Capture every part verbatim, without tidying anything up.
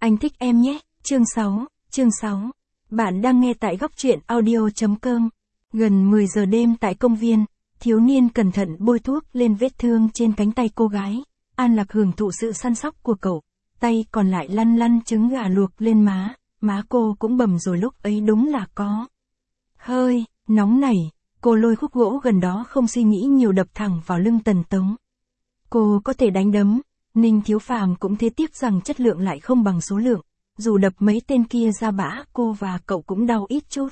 Anh thích em nhé, chương sáu, chương sáu. Bạn đang nghe tại góc truyện audio chấm com. Gần mười giờ đêm tại công viên, thiếu niên cẩn thận bôi thuốc lên vết thương trên cánh tay cô gái. An Lạc hưởng thụ sự săn sóc của cậu, tay còn lại lăn lăn trứng gà luộc lên má, má cô cũng bầm rồi lúc ấy đúng là có hơi nóng nảy. Cô lôi khúc gỗ gần đó không suy nghĩ nhiều đập thẳng vào lưng Tần Tống. Cô có thể đánh đấm, Ninh Thiếu Phàm cũng thế, tiếc rằng chất lượng lại không bằng số lượng. Dù đập mấy tên kia ra bã, cô và cậu cũng đau ít chút.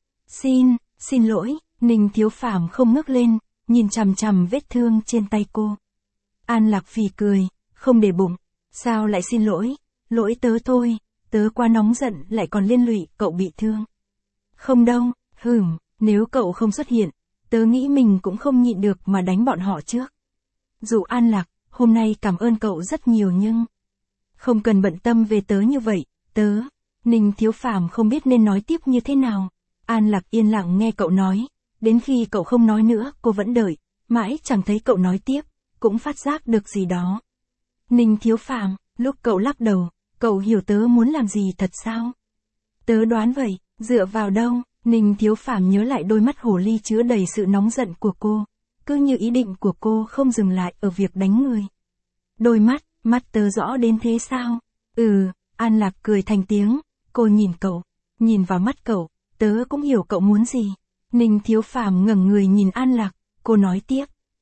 Xin, xin lỗi, Ninh Thiếu Phàm không ngước lên, nhìn chằm chằm vết thương trên tay cô. An Lạc phì cười, không để bụng. Sao lại xin lỗi? Lỗi tớ thôi, tớ quá nóng giận lại còn liên lụy cậu bị thương. Không đâu, hừm, nếu cậu không xuất hiện, tớ nghĩ mình cũng không nhịn được mà đánh bọn họ trước. Dù An Lạc, hôm nay cảm ơn cậu rất nhiều nhưng... Không cần bận tâm về tớ như vậy, tớ... Ninh Thiếu Phàm không biết nên nói tiếp như thế nào. An Lạc yên lặng nghe cậu nói. Đến khi cậu không nói nữa, cô vẫn đợi. Mãi chẳng thấy cậu nói tiếp, cũng phát giác được gì đó. Ninh Thiếu Phàm, lúc cậu lắc đầu, cậu hiểu tớ muốn làm gì thật sao? Tớ đoán vậy, dựa vào đâu? Ninh Thiếu Phàm nhớ lại đôi mắt hồ ly chứa đầy sự nóng giận của cô. Cứ như ý định của cô không dừng lại ở việc đánh người. Đôi mắt, mắt tớ rõ đến thế sao? Ừ, An Lạc cười thành tiếng. Cô nhìn cậu, nhìn vào mắt cậu, tớ cũng hiểu cậu muốn gì. Ninh Thiếu Phàm ngẩng người nhìn An Lạc, cô nói tiếp.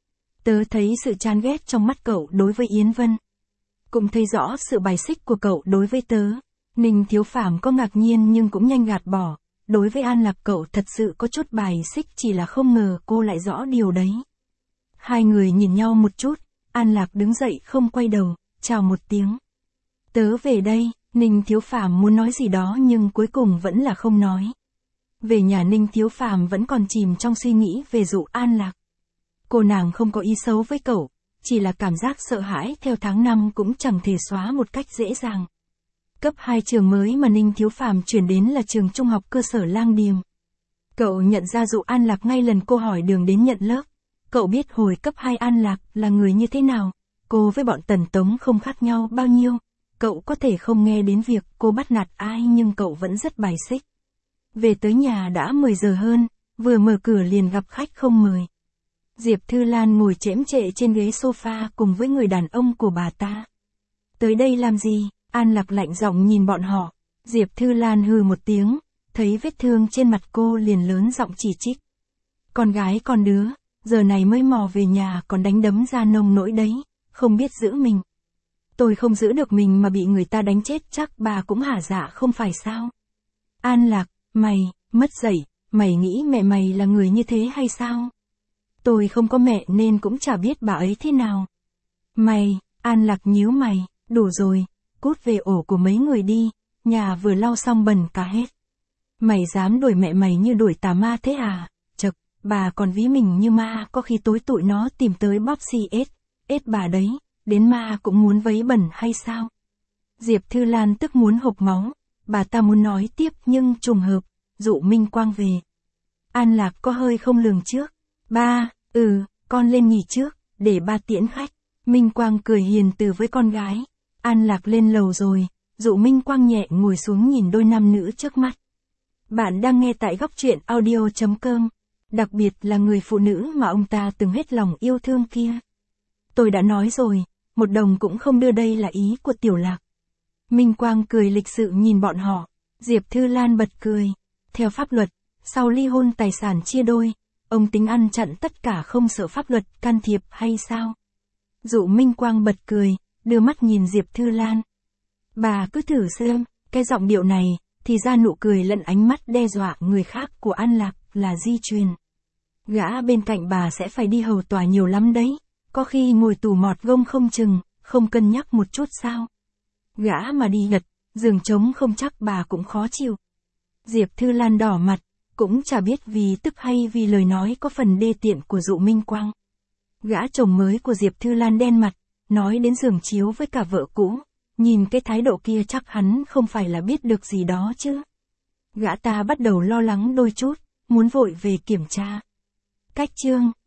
Tớ thấy sự chán ghét trong mắt cậu đối với Yến Vân. Cũng thấy rõ sự bài xích của cậu đối với tớ. Ninh Thiếu Phàm có ngạc nhiên nhưng cũng nhanh gạt bỏ. Đối với An Lạc cậu thật sự có chút bài xích, chỉ là không ngờ cô lại rõ điều đấy. Hai người nhìn nhau một chút, An Lạc đứng dậy không quay đầu, chào một tiếng. Tớ về đây, Ninh Thiếu Phàm muốn nói gì đó nhưng cuối cùng vẫn là không nói. Về nhà Ninh Thiếu Phàm vẫn còn chìm trong suy nghĩ về dụ An Lạc. Cô nàng không có ý xấu với cậu, chỉ là cảm giác sợ hãi theo tháng năm cũng chẳng thể xóa một cách dễ dàng. Cấp hai trường mới mà Ninh Thiếu Phàm chuyển đến là trường trung học cơ sở Lang Điềm. Cậu nhận ra dụ An Lạc ngay lần cô hỏi đường đến nhận lớp. Cậu biết hồi cấp hai An Lạc là người như thế nào, cô với bọn Tần Tống không khác nhau bao nhiêu. Cậu có thể không nghe đến việc cô bắt nạt ai nhưng cậu vẫn rất bài xích. Về tới nhà đã mười giờ hơn, vừa mở cửa liền gặp khách không mời. Diệp Thư Lan ngồi chễm chệ trên ghế sofa cùng với người đàn ông của bà ta. Tới đây làm gì? An Lạc lạnh giọng nhìn bọn họ. Diệp Thư Lan hừ một tiếng, thấy vết thương trên mặt cô liền lớn giọng chỉ trích. Con gái con đứa, giờ này mới mò về nhà còn đánh đấm ra nông nỗi đấy, không biết giữ mình. Tôi không giữ được mình mà bị người ta đánh chết chắc bà cũng hả dạ không phải sao? An Lạc, mày, mất dạy, mày nghĩ mẹ mày là người như thế hay sao? Tôi không có mẹ nên cũng chả biết bà ấy thế nào. Mày, An Lạc nhíu mày, đủ rồi, cút về ổ của mấy người đi, nhà vừa lau xong bẩn cả hết. Mày dám đuổi mẹ mày như đuổi tà ma thế à? Chật, bà còn ví mình như ma, có khi tối tụi nó tìm tới bóp xì ết, ết bà đấy, đến ma cũng muốn vấy bẩn hay sao? Diệp Thư Lan tức muốn hộc máu, bà ta muốn nói tiếp nhưng trùng hợp, dụ Minh Quang về. An Lạc có hơi không lường trước. Ba, ừ, con lên nghỉ trước, để ba tiễn khách. Minh Quang cười hiền từ với con gái. An Lạc lên lầu rồi, dụ Minh Quang nhẹ ngồi xuống nhìn đôi nam nữ trước mắt. Bạn đang nghe tại góc truyện audio chấm com, đặc biệt là người phụ nữ mà ông ta từng hết lòng yêu thương kia. Tôi đã nói rồi, một đồng cũng không đưa, đây là ý của Tiểu Lạc. Minh Quang cười lịch sự nhìn bọn họ. Diệp Thư Lan bật cười. Theo pháp luật, sau ly hôn tài sản chia đôi, ông tính ăn chặn tất cả không sợ pháp luật can thiệp hay sao? Dụ Minh Quang bật cười, đưa mắt nhìn Diệp Thư Lan. Bà cứ thử xem, cái giọng điệu này, thì ra nụ cười lẫn ánh mắt đe dọa người khác của An Lạc là di truyền. Gã bên cạnh bà sẽ phải đi hầu tòa nhiều lắm đấy, có khi ngồi tù mọt gông không chừng, không cân nhắc một chút sao? Gã mà đi gật, giường trống không chắc bà cũng khó chịu. Diệp Thư Lan đỏ mặt, cũng chả biết vì tức hay vì lời nói có phần đê tiện của dụ Minh Quang. Gã chồng mới của Diệp Thư Lan đen mặt, nói đến giường chiếu với cả vợ cũ, nhìn cái thái độ kia chắc hắn không phải là biết được gì đó chứ. Gã ta bắt đầu lo lắng đôi chút, muốn vội về kiểm tra. Cách chương